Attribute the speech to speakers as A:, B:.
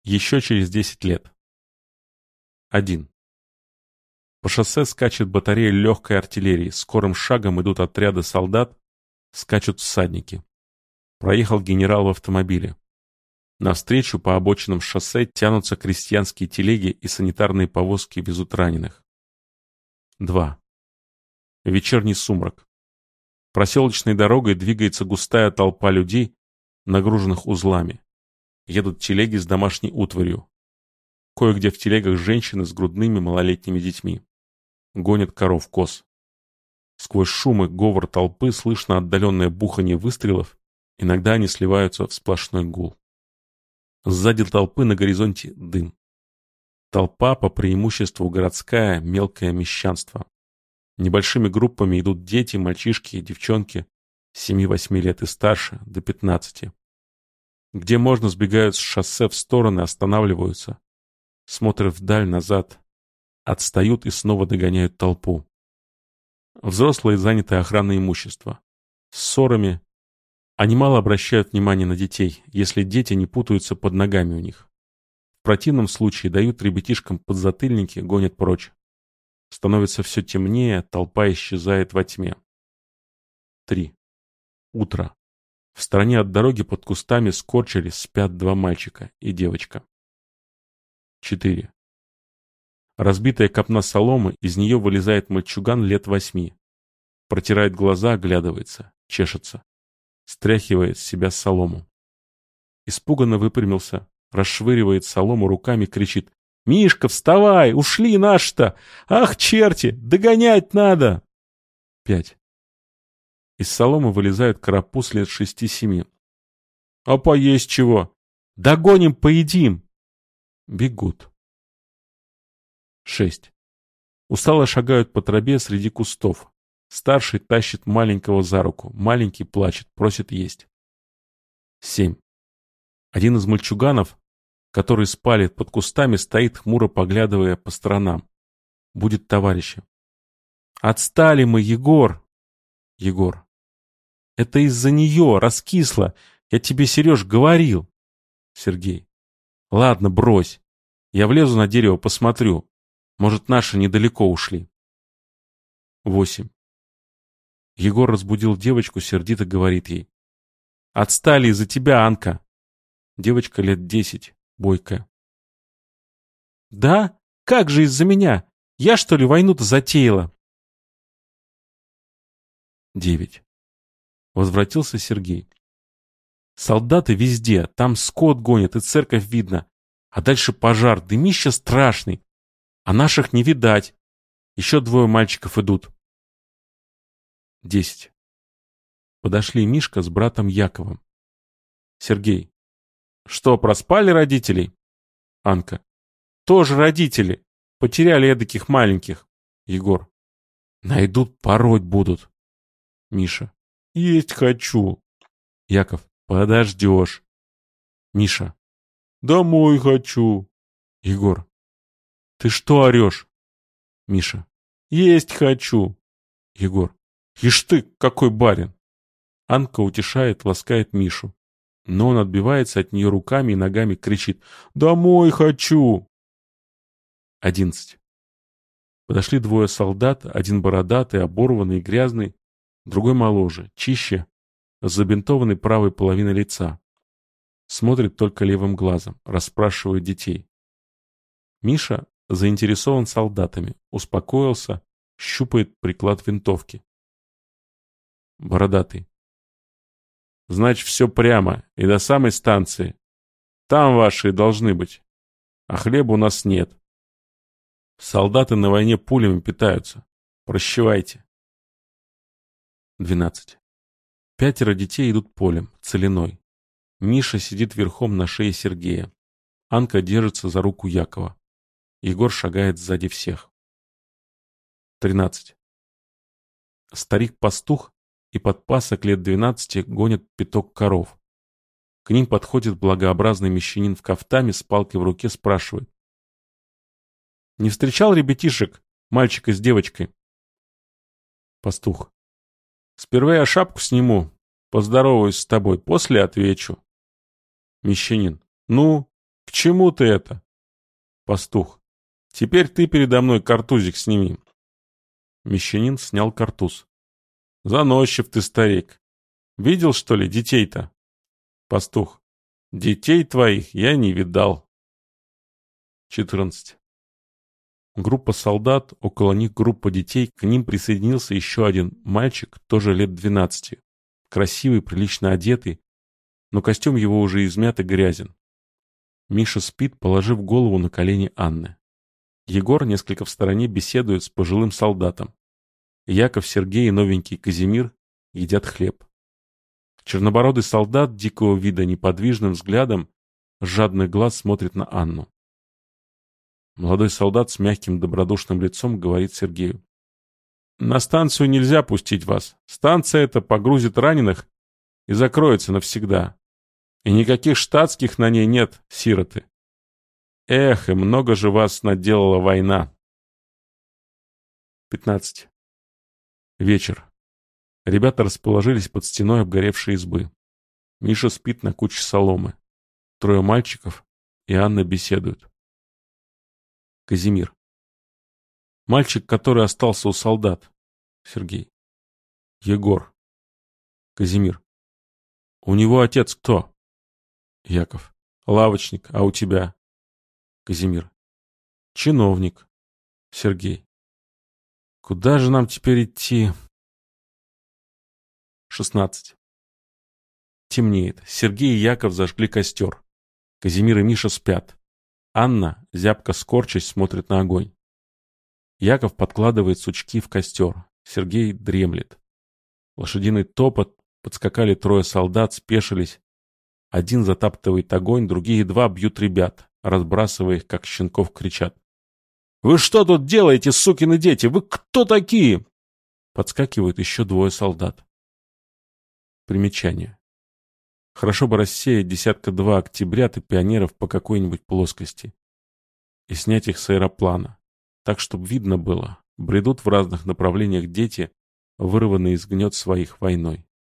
A: Еще через 10 лет. 1. По шоссе скачет батарея легкой артиллерии. Скорым шагом идут отряды солдат, скачут всадники. Проехал генерал в автомобиле. Навстречу по обочинам шоссе тянутся крестьянские телеги и санитарные повозки везут раненых. 2. Вечерний сумрак. Проселочной дорогой двигается густая толпа людей, нагруженных узлами. Едут телеги с домашней утварью. Кое-где в телегах женщины с грудными малолетними детьми. Гонят коров, коз. Сквозь шум и говор толпы слышно отдаленное бухание выстрелов, иногда они сливаются в сплошной гул. Сзади толпы на горизонте дым. Толпа по преимуществу городская, мелкое мещанство. Небольшими группами идут дети, мальчишки и девчонки 7-8 лет и старше, до 15. Где можно, сбегают с шоссе в стороны, останавливаются, смотрят вдаль, назад, отстают и снова догоняют толпу. Взрослые заняты охраной имущества, ссорами. Они мало обращают внимания на детей, если дети не путаются под ногами у них. В противном случае дают ребятишкам подзатыльники, гонят прочь. Становится все темнее, толпа исчезает во тьме. 3. Утро. В стороне от дороги под кустами скорчились, спят 2 мальчика и девочка. 4. Разбитая копна соломы, из нее вылезает мальчуган лет 8. Протирает глаза, оглядывается, чешется. Стряхивает с себя солому. Испуганно выпрямился, расшвыривает солому руками, кричит: «Мишка, вставай! Ушли наши-то! Ах, черти! Догонять надо!» 5. Из соломы вылезают карапуз лет 6-7. «А поесть чего? Догоним, поедим!» Бегут. 6. Устало шагают по траве среди кустов. Старший тащит маленького за руку. Маленький плачет, просит есть. 7. Один из мальчуганов, который спалит под кустами, стоит хмуро поглядывая по сторонам. Будет товарищем. «Отстали мы, Егор!» Егор. «Это из-за нее, раскисла. Я тебе, Сереж, говорил!» Сергей. «Ладно, брось. Я влезу на дерево, посмотрю. Может, наши недалеко ушли». 8. Егор разбудил девочку, сердито говорит ей: «Отстали из-за тебя, Анка!» Девочка лет 10, бойкая. «Да? Как же из-за меня? Я, что ли, войну-то затеяла?» 9. Возвратился Сергей. «Солдаты везде, там скот гонят и церковь видно. А дальше пожар, дымище страшный. А наших не видать. Еще 2 мальчиков идут». 10. Подошли Мишка с братом Яковом. Сергей. «Что, проспали родителей?» Анка. «Тоже родители. Потеряли эдаких маленьких». Егор. «Найдут, пороть будут». Миша. «Есть хочу». Яков. «Подождешь». Миша. «Домой хочу». Егор. «Ты что орешь?» Миша. «Есть хочу». Егор. «Ишь ты, какой барин!» Анка утешает, ласкает Мишу. Но он отбивается от нее руками и ногами, кричит: «Домой хочу!» 11. Подошли 2 солдат, один бородатый, оборванный и грязный, другой моложе, чище, с забинтованной правой половиной лица. Смотрит только левым глазом, расспрашивает детей. Миша заинтересован солдатами, успокоился, щупает приклад винтовки. Бородатый. «Значит, все прямо и до самой станции. Там ваши должны быть. А хлеба у нас нет. Солдаты на войне пулями питаются. Прощевайте». 12. 5 детей идут полем, целиной. Миша сидит верхом на шее Сергея. Анка держится за руку Якова. Егор шагает сзади всех. 13. Старик-пастух и подпасок лет 12 гонят пяток коров. К ним подходит благообразный мещанин в кафтане с палкой в руке, спрашивает: «Не встречал ребятишек, мальчика с девочкой?» Пастух. «Сперва я шапку сниму, поздороваюсь с тобой, после отвечу». Мещанин. «Ну, к К чему ты это? Пастух. Теперь ты передо мной картузик сними. Мещанин снял картуз. Заносчив ты, старик. Видел, что ли, детей-то? Пастух. Детей твоих я не видал. 14. Группа солдат, около них группа детей, к ним присоединился еще один мальчик, тоже лет 12. Красивый, прилично одетый, но костюм его уже измят и грязен. Миша спит, положив голову на колени Анны. Егор несколько в стороне беседует с пожилым солдатом. Яков, Сергей и новенький Казимир едят хлеб. Чернобородый солдат дикого вида неподвижным взглядом с жадных глаз смотрит на Анну. Молодой солдат с мягким добродушным лицом говорит Сергею. «На станцию нельзя пустить вас. Станция эта погрузит раненых и закроется навсегда. И никаких штатских на ней нет, сироты. Эх, и много же вас наделала война». 15. Вечер. Ребята расположились под стеной обгоревшей избы. Миша спит на куче соломы. Трое мальчиков и Анна беседуют. Казимир. Мальчик, который остался у солдат. Сергей. Егор. Казимир. У него отец кто? Яков. Лавочник, а у тебя? Казимир. Чиновник. Сергей. Куда же нам теперь идти? 16. Темнеет. Сергей и Яков зажгли костер. Казимир и Миша спят. Анна, зябко скорчась, смотрит на огонь. Яков подкладывает сучки в костер. Сергей дремлет. Лошадиный топот, подскакали трое солдат, спешились. Один затаптывает огонь, другие два бьют ребят, разбрасывая их, как щенков, кричат. «Вы что тут делаете, сукины дети? Вы кто такие?» Подскакивают еще двое солдат. Примечание. Хорошо бы рассеять 1-2 октябрят и пионеров по какой-нибудь плоскости и снять их с аэроплана, так, чтобы видно было, бредут в разных направлениях дети, вырванные из гнет своих войной.